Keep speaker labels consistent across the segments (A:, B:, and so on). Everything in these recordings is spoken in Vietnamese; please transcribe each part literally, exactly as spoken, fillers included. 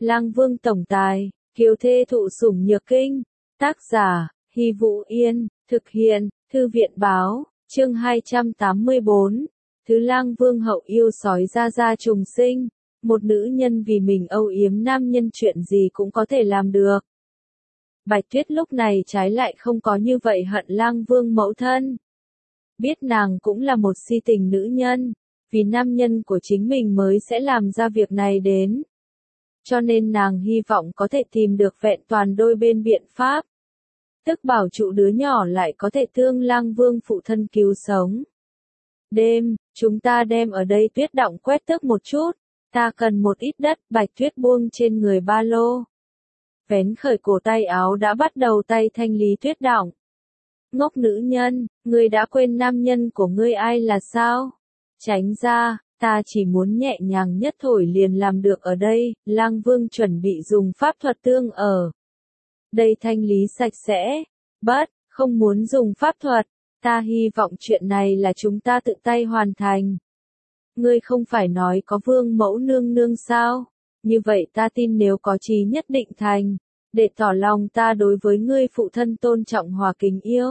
A: Lang Vương tổng tài, kiều thê thụ sủng nhược kinh. Tác giả, Hy Vũ Yên, thực hiện, Thư viện báo, chương hai trăm tám mươi bốn. Thứ Lang Vương hậu yêu sói ra ra trùng sinh. Một nữ nhân vì mình âu yếm nam nhân chuyện gì cũng có thể làm được. Bạch Tuyết lúc này trái lại không có như vậy hận Lang Vương mẫu thân. Biết nàng cũng là một si tình nữ nhân, vì nam nhân của chính mình mới sẽ làm ra việc này đến. Cho nên nàng hy vọng có thể tìm được vẹn toàn đôi bên biện pháp. Tức bảo trụ đứa nhỏ lại có thể thương Lang Vương phụ thân cứu sống. Đêm, chúng ta đem ở đây tuyết đọng quét tước một chút. Ta cần một ít đất. Bạch Tuyết buông trên người ba lô. Vén khởi cổ tay áo đã bắt đầu tay thanh lý tuyết đọng. Ngốc nữ nhân, ngươi đã quên nam nhân của ngươi ai là sao? Tránh ra, ta chỉ muốn nhẹ nhàng nhất thổi liền làm được ở đây. Lang Vương chuẩn bị dùng pháp thuật tương ở đây thanh lý sạch sẽ. Bất, không muốn dùng pháp thuật. Ta hy vọng chuyện này là chúng ta tự tay hoàn thành. Ngươi không phải nói có vương mẫu nương nương sao? Như vậy ta tin nếu có chí nhất định thành. Để tỏ lòng ta đối với ngươi phụ thân tôn trọng hòa kính yêu.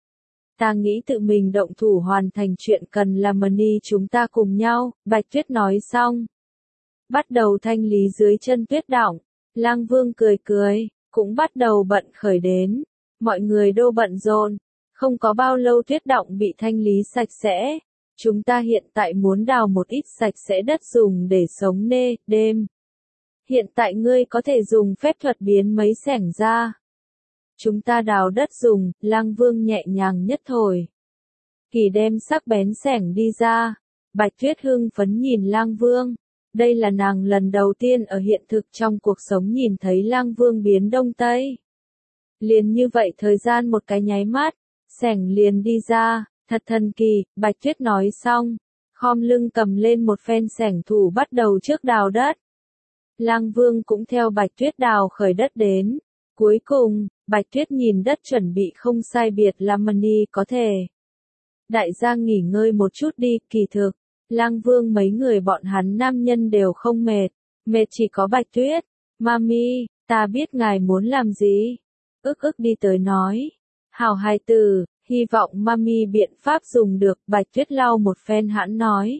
A: Ta nghĩ tự mình động thủ hoàn thành chuyện cần làm Mani chúng ta cùng nhau. Bạch Tuyết nói xong. Bắt đầu thanh lý dưới chân tuyết đọng. Lang Vương cười cười, cũng bắt đầu bận khởi đến. Mọi người đô bận rộn. Không có bao lâu tuyết đọng bị thanh lý sạch sẽ. Chúng ta hiện tại muốn đào một ít sạch sẽ đất dùng để sống nê, đêm. Hiện tại ngươi có thể dùng phép thuật biến mấy xẻng ra. Chúng ta đào đất dùng, Lang Vương nhẹ nhàng nhất thổi. Kỳ đem sắc bén xẻng đi ra. Bạch Tuyết hưng phấn nhìn Lang Vương. Đây là nàng lần đầu tiên ở hiện thực trong cuộc sống nhìn thấy Lang Vương biến đông tây. Liền như vậy thời gian một cái nháy mắt, xẻng liền đi ra, thật thần kỳ. Bạch Tuyết nói xong, khom lưng cầm lên một phen xẻng thủ bắt đầu trước đào đất. Lang Vương cũng theo Bạch Tuyết đào khởi đất đến. Cuối cùng, Bạch Tuyết nhìn đất chuẩn bị không sai biệt làm Mani có thể. Đại gia nghỉ ngơi một chút đi. Kỳ thực, Lang Vương mấy người bọn hắn nam nhân đều không mệt. Mệt chỉ có Bạch Tuyết. Mami, ta biết ngài muốn làm gì. Ức ức đi tới nói. Hảo hài tử, hy vọng Mami biện pháp dùng được. Bạch Tuyết lau một phen hãn nói.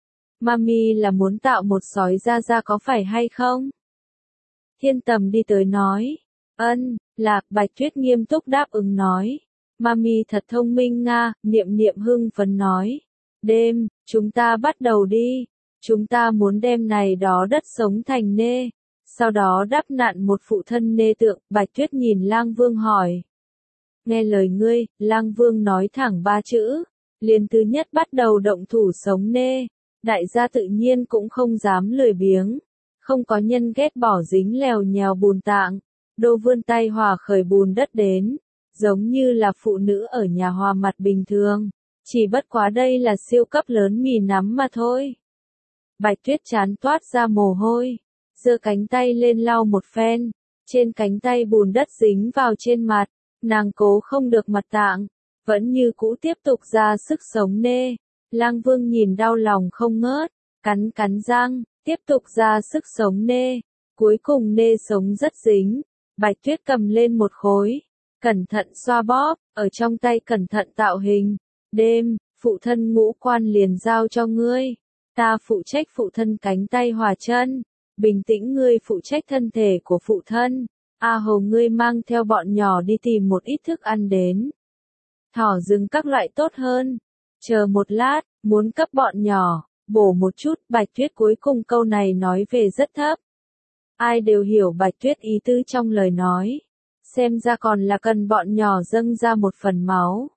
A: Mami là muốn tạo một sói ra ra có phải hay không? Thiên Tầm đi tới nói. Ân, là. Bạch Tuyết nghiêm túc đáp ứng nói. Mami thật thông minh nga. Niệm Niệm hưng phấn nói. Đêm, chúng ta bắt đầu đi. Chúng ta muốn đem này đó đất sống thành nê. Sau đó đắp nặn một phụ thân nê tượng. Bạch Tuyết nhìn Lang Vương hỏi. Nghe lời ngươi. Lang Vương nói thẳng ba chữ. Liền thứ nhất bắt đầu động thủ sống nê. Đại gia tự nhiên cũng không dám lười biếng. Không có nhân ghét bỏ dính lèo nhèo bùn tạng. Đô vươn tay hòa khởi bùn đất đến. Giống như là phụ nữ ở nhà hòa mặt bình thường. Chỉ bất quá đây là siêu cấp lớn mì nắm mà thôi. Bạch Tuyết chán toát ra mồ hôi. Giơ cánh tay lên lau một phen. Trên cánh tay bùn đất dính vào trên mặt. Nàng cố không được mặt tạng. Vẫn như cũ tiếp tục ra sức sống nê. Lang Vương nhìn đau lòng không ngớt. Cắn cắn răng. Tiếp tục ra sức sống nê. Cuối cùng nê sống rất dính. Bạch Tuyết cầm lên một khối. Cẩn thận xoa bóp. Ở trong tay cẩn thận tạo hình. Đêm, phụ thân ngũ quan liền giao cho ngươi. Ta phụ trách phụ thân cánh tay hòa chân. Bình tĩnh ngươi phụ trách thân thể của phụ thân. A Hồ ngươi mang theo bọn nhỏ đi tìm một ít thức ăn đến. Thỏ rừng các loại tốt hơn. Chờ một lát, muốn cấp bọn nhỏ, bổ một chút. Bạch Tuyết cuối cùng câu này nói về rất thấp. Ai đều hiểu Bạch Tuyết ý tứ trong lời nói. Xem ra còn là cần bọn nhỏ dâng ra một phần máu.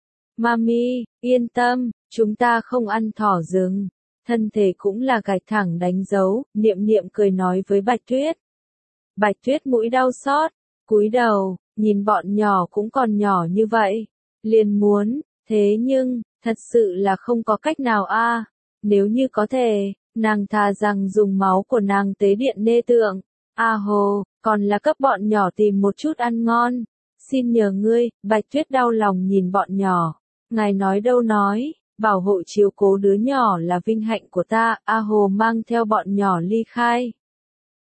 A: Mami, yên tâm, chúng ta không ăn thỏ rừng. Thân thể cũng là gạch thẳng đánh dấu. Niệm Niệm cười nói với Bạch Tuyết. Bạch Tuyết mũi đau xót, cúi đầu, nhìn bọn nhỏ cũng còn nhỏ như vậy. Liền muốn, thế nhưng, thật sự là không có cách nào a. Nếu như có thể, nàng thà rằng dùng máu của nàng tế điện nê tượng. A Hồ, còn là cấp bọn nhỏ tìm một chút ăn ngon. Xin nhờ ngươi. Bạch Tuyết đau lòng nhìn bọn nhỏ. Ngài nói đâu nói, bảo hộ chiếu cố đứa nhỏ là vinh hạnh của ta. A Hồ mang theo bọn nhỏ ly khai.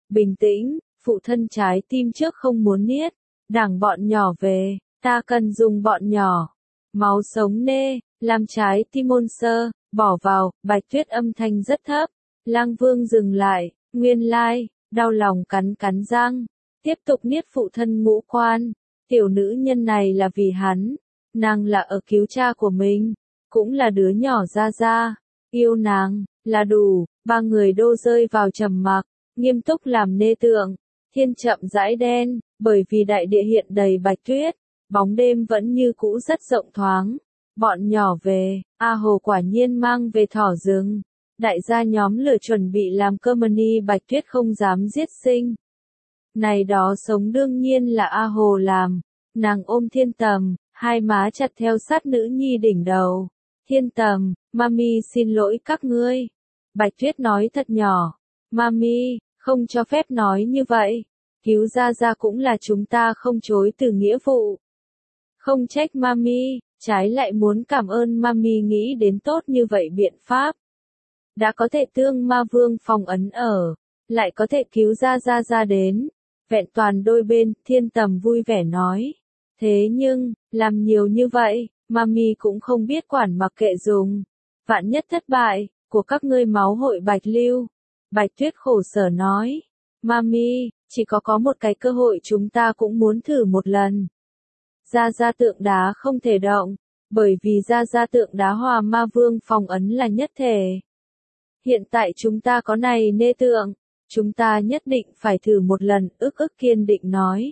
A: bình tĩnh, phụ thân trái tim trước không muốn niết, đảng bọn nhỏ về, ta cần dùng bọn nhỏ, máu sống nê, làm trái tim ôn sơ, bỏ vào, Bạch Tuyết âm thanh rất thấp, Lang Vương dừng lại, nguyên lai, đau lòng cắn cắn răng, tiếp tục niết phụ thân ngũ quan, tiểu nữ nhân này là vì hắn, nàng là ở cứu cha của mình, cũng là đứa nhỏ Gia Gia, yêu nàng, là đủ, ba người đô rơi vào trầm mặc, nghiêm túc làm nê tượng, thiên chậm rãi đen, bởi vì đại địa hiện đầy bạch tuyết, bóng đêm vẫn như cũ rất rộng thoáng, bọn nhỏ về, A Hồ quả nhiên mang về thỏ rừng, đại gia nhóm lửa chuẩn bị làm cơm ni bạch tuyết không dám giết sinh. Này đó sống đương nhiên là A Hồ làm, nàng ôm Thiên Tầm, hai má chặt theo sát nữ nhi đỉnh đầu. Thiên Tầm, mami xin lỗi các ngươi. Bạch Tuyết nói thật nhỏ, mami, không cho phép nói như vậy. Cứu Gia Gia cũng là chúng ta không chối từ nghĩa vụ. Không trách mami, trái lại muốn cảm ơn mami nghĩ đến tốt như vậy biện pháp. Đã có thể tương ma vương phòng ấn ở, lại có thể cứu Gia Gia ra đến. Vẹn toàn đôi bên, Thiên Tầm vui vẻ nói. Thế nhưng, làm nhiều như vậy, mami cũng không biết quản mặc kệ dùng. Vạn nhất thất bại, của các ngươi máu hội bạch lưu. Bạch Tuyết khổ sở nói. Mami, chỉ có có một cái cơ hội chúng ta cũng muốn thử một lần. Gia Gia tượng đá không thể động, bởi vì Gia Gia tượng đá hòa ma vương phòng ấn là nhất thể. Hiện tại chúng ta có này nê tượng, chúng ta nhất định phải thử một lần, ức ức kiên định nói.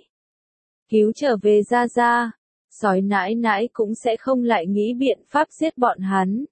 A: Cứu trở về Gia Gia, sói nãi nãi cũng sẽ không lại nghĩ biện pháp giết bọn hắn.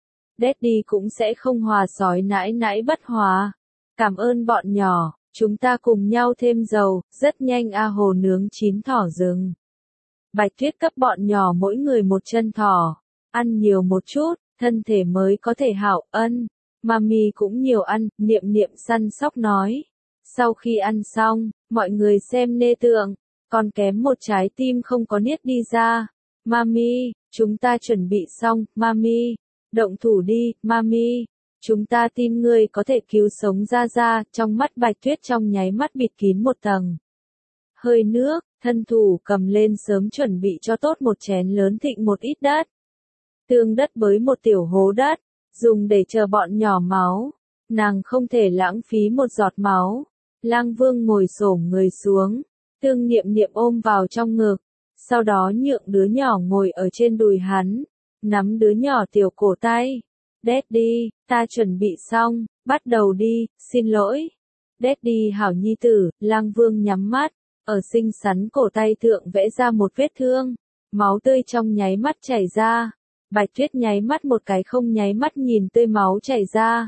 A: Daddy cũng sẽ không hòa sói nãi nãi bất hòa. Cảm ơn bọn nhỏ, chúng ta cùng nhau thêm dầu, rất nhanh A Hồ nướng chín thỏ rừng. Bạch Tuyết cấp bọn nhỏ mỗi người một chân thỏ, ăn nhiều một chút, thân thể mới có thể hảo ân. Mami cũng nhiều ăn, niệm niệm săn sóc nói. Sau khi ăn xong, mọi người xem nê tượng, còn kém một trái tim không có niết đi ra. Mami, chúng ta chuẩn bị xong, Mami, động thủ đi, Mami, chúng ta tin ngươi có thể cứu sống Gia Gia, trong mắt Bạch Tuyết trong nháy mắt bịt kín một tầng. Hơi nước, thân thủ cầm lên sớm chuẩn bị cho tốt một chén lớn thịnh một ít đất. Tương đất với một tiểu hố đất, dùng để chờ bọn nhỏ máu. Nàng không thể lãng phí một giọt máu. Lang Vương ngồi xổm người xuống, tương niệm niệm ôm vào trong ngực, sau đó nhượng đứa nhỏ ngồi ở trên đùi hắn, nắm đứa nhỏ tiểu cổ tay. Daddy, ta chuẩn bị xong, bắt đầu đi, xin lỗi. Daddy hảo nhi tử, Lang Vương nhắm mắt, ở xinh xắn cổ tay thượng vẽ ra một vết thương, máu tươi trong nháy mắt chảy ra. Bạch Tuyết nháy mắt một cái không nháy mắt nhìn tươi máu chảy ra.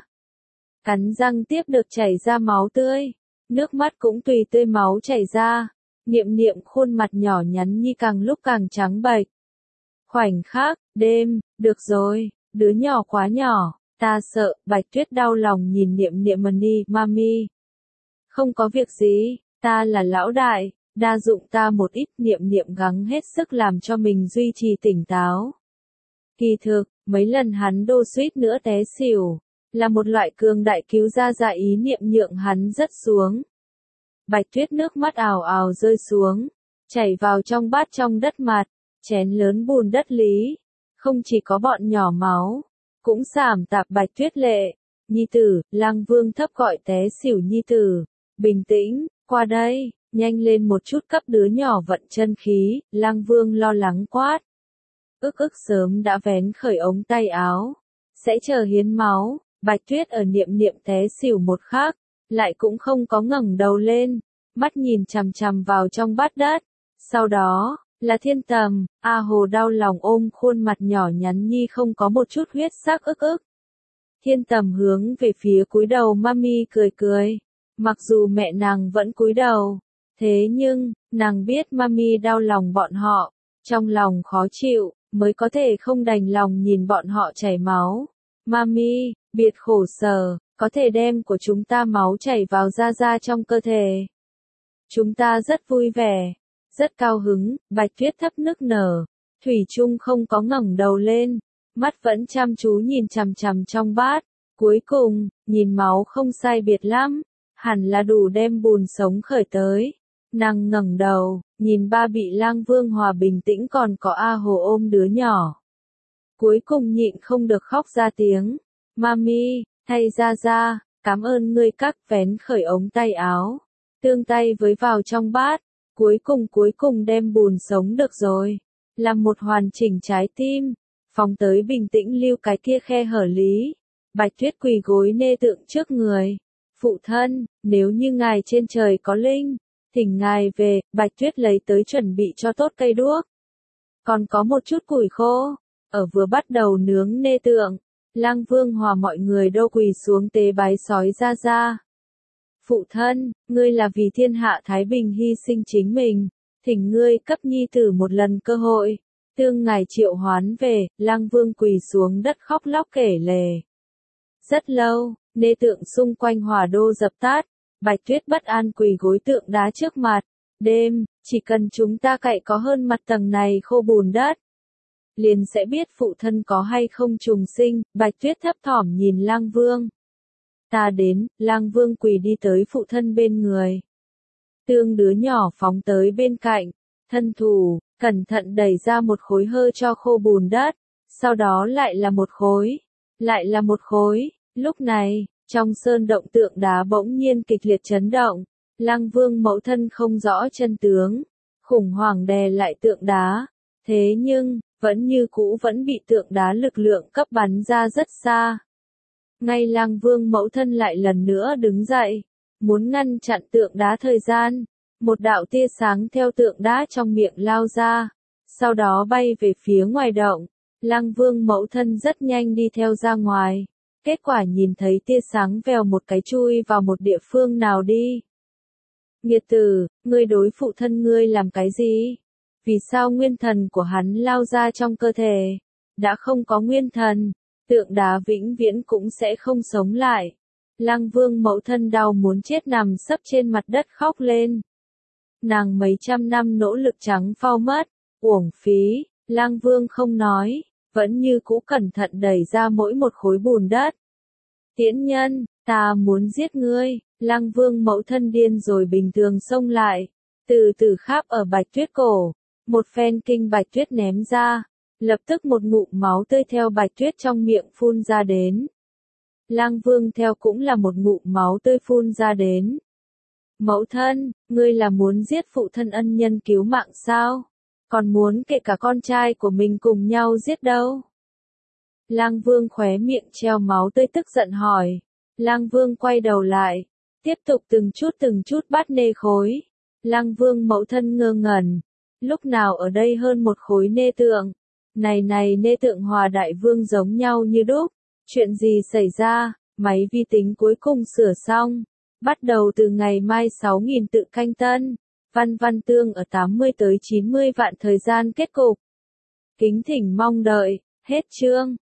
A: Cắn răng tiếp được chảy ra máu tươi, nước mắt cũng tùy tươi máu chảy ra. Niệm niệm khuôn mặt nhỏ nhắn nhi càng lúc càng trắng bệch. Khoảnh khắc, đêm, được rồi, đứa nhỏ quá nhỏ, ta sợ, Bạch Tuyết đau lòng nhìn niệm niệm mani, mami. Không có việc gì, ta là lão đại, đa dụng ta một ít, niệm niệm gắng hết sức làm cho mình duy trì tỉnh táo. Kỳ thực, mấy lần hắn đô suýt nữa té xỉu, là một loại cường đại cứu Gia Gia ý niệm nhượng hắn rất xuống. Bạch Tuyết nước mắt ào ào rơi xuống, chảy vào trong bát trong đất mặt, chén lớn bùn đất lý, không chỉ có bọn nhỏ máu, cũng sảm tạp Bạch Tuyết lệ. Nhi tử, Lang Vương thấp gọi té xỉu nhi tử, bình tĩnh, qua đây, nhanh lên một chút cấp đứa nhỏ vận chân khí, Lang Vương lo lắng quát. Ức ức sớm đã vén khởi ống tay áo, sẽ chờ hiến máu. Bạch Tuyết ở niệm niệm té xỉu một khắc, lại cũng không có ngẩng đầu lên, mắt nhìn chằm chằm vào trong bát đất. Sau đó, là Thiên Tầm, A Hồ đau lòng ôm khuôn mặt nhỏ nhắn nhi không có một chút huyết sắc ức ức. Thiên Tầm hướng về phía cúi đầu mami cười cười, mặc dù mẹ nàng vẫn cúi đầu, thế nhưng, nàng biết mami đau lòng bọn họ, trong lòng khó chịu, mới có thể không đành lòng nhìn bọn họ chảy máu. Mami, biệt khổ sở, có thể đem của chúng ta máu chảy vào Gia Gia trong cơ thể. Chúng ta rất vui vẻ, rất cao hứng, Bạch Tuyết thấp nức nở, Thủy Trung không có ngẩng đầu lên, mắt vẫn chăm chú nhìn chằm chằm trong bát, cuối cùng, nhìn máu không sai biệt lắm, hẳn là đủ đem bùn sống khởi tới. Nàng ngẩng đầu, nhìn ba bị Lang Vương Hòa bình tĩnh còn có A Hồ ôm đứa nhỏ. Cuối cùng nhịn không được khóc ra tiếng. Mami, thay ra ra, cảm ơn ngươi các vén khởi ống tay áo. Tương tay với vào trong bát, cuối cùng cuối cùng đem bùn sống được rồi. Làm một hoàn chỉnh trái tim, phóng tới bình tĩnh lưu cái kia khe hở lý. Bạch Tuyết quỳ gối nê tượng trước người. Phụ thân, nếu như ngài trên trời có linh, thỉnh ngài về, Bạch Tuyết lấy tới chuẩn bị cho tốt cây đuốc. Còn có một chút củi khô, ở vừa bắt đầu nướng nê tượng, Lang Vương Hòa mọi người đâu quỳ xuống tế bái sói ra ra. Phụ thân, ngươi là vì thiên hạ Thái Bình hy sinh chính mình, thỉnh ngươi cấp nhi tử một lần cơ hội. Tương ngài triệu hoán về, Lang Vương quỳ xuống đất khóc lóc kể lể. Rất lâu, nê tượng xung quanh hỏa đô dập tắt, Bạch Tuyết bất an quỳ gối tượng đá trước mặt. Đêm, chỉ cần chúng ta cậy có hơn mặt tầng này khô bùn đất, liền sẽ biết phụ thân có hay không trùng sinh. Bạch Tuyết thấp thỏm nhìn Lang Vương. Ta đến, Lang Vương quỳ đi tới phụ thân bên người. Tương đứa nhỏ phóng tới bên cạnh, thân thủ, cẩn thận đẩy ra một khối hơ cho khô bùn đất, sau đó lại là một khối, lại là một khối. Lúc này, trong sơn động tượng đá bỗng nhiên kịch liệt chấn động, Lang Vương mẫu thân không rõ chân tướng, khủng hoảng đè lại tượng đá, thế nhưng, vẫn như cũ vẫn bị tượng đá lực lượng cấp bắn ra rất xa. Ngay Lang Vương mẫu thân lại lần nữa đứng dậy, muốn ngăn chặn tượng đá thời gian, một đạo tia sáng theo tượng đá trong miệng lao ra, sau đó bay về phía ngoài động. Lang Vương mẫu thân rất nhanh đi theo ra ngoài, kết quả nhìn thấy tia sáng vèo một cái chui vào một địa phương nào đi. Nghiệt tử, ngươi đối phụ thân ngươi làm cái gì? Vì sao nguyên thần của hắn lao ra trong cơ thể? Đã không có nguyên thần, tượng đá vĩnh viễn cũng sẽ không sống lại. Lang Vương mẫu thân đau muốn chết nằm sấp trên mặt đất khóc lên. Nàng mấy trăm năm nỗ lực trắng phau mất, uổng phí. Lang Vương không nói, vẫn như cũ cẩn thận đẩy ra mỗi một khối bùn đất. Tiễn nhân, ta muốn giết ngươi. Lang Vương mẫu thân điên rồi bình thường xông lại, từ từ kháp ở Bạch Tuyết cổ, một phen kinh Bạch Tuyết ném ra, lập tức một ngụm máu tươi theo Bạch Tuyết trong miệng phun ra đến. Lang Vương theo cũng là một ngụm máu tươi phun ra đến. Mẫu thân, ngươi là muốn giết phụ thân ân nhân cứu mạng sao? Còn muốn kể cả con trai của mình cùng nhau giết đâu? Lang Vương khóe miệng treo máu tươi tức giận hỏi. Lang Vương quay đầu lại, tiếp tục từng chút từng chút bắt nê khối. Lang Vương mẫu thân ngơ ngẩn, lúc nào ở đây hơn một khối nê tượng. Này này nê tượng Hòa Đại Vương giống nhau như đúc. Chuyện gì xảy ra? Máy vi tính cuối cùng sửa xong. Bắt đầu từ ngày mai sáu nghìn tự canh tân. Văn Văn Tương ở tám mươi tới chín mươi vạn thời gian kết cục. Kính thỉnh mong đợi. Hết chương.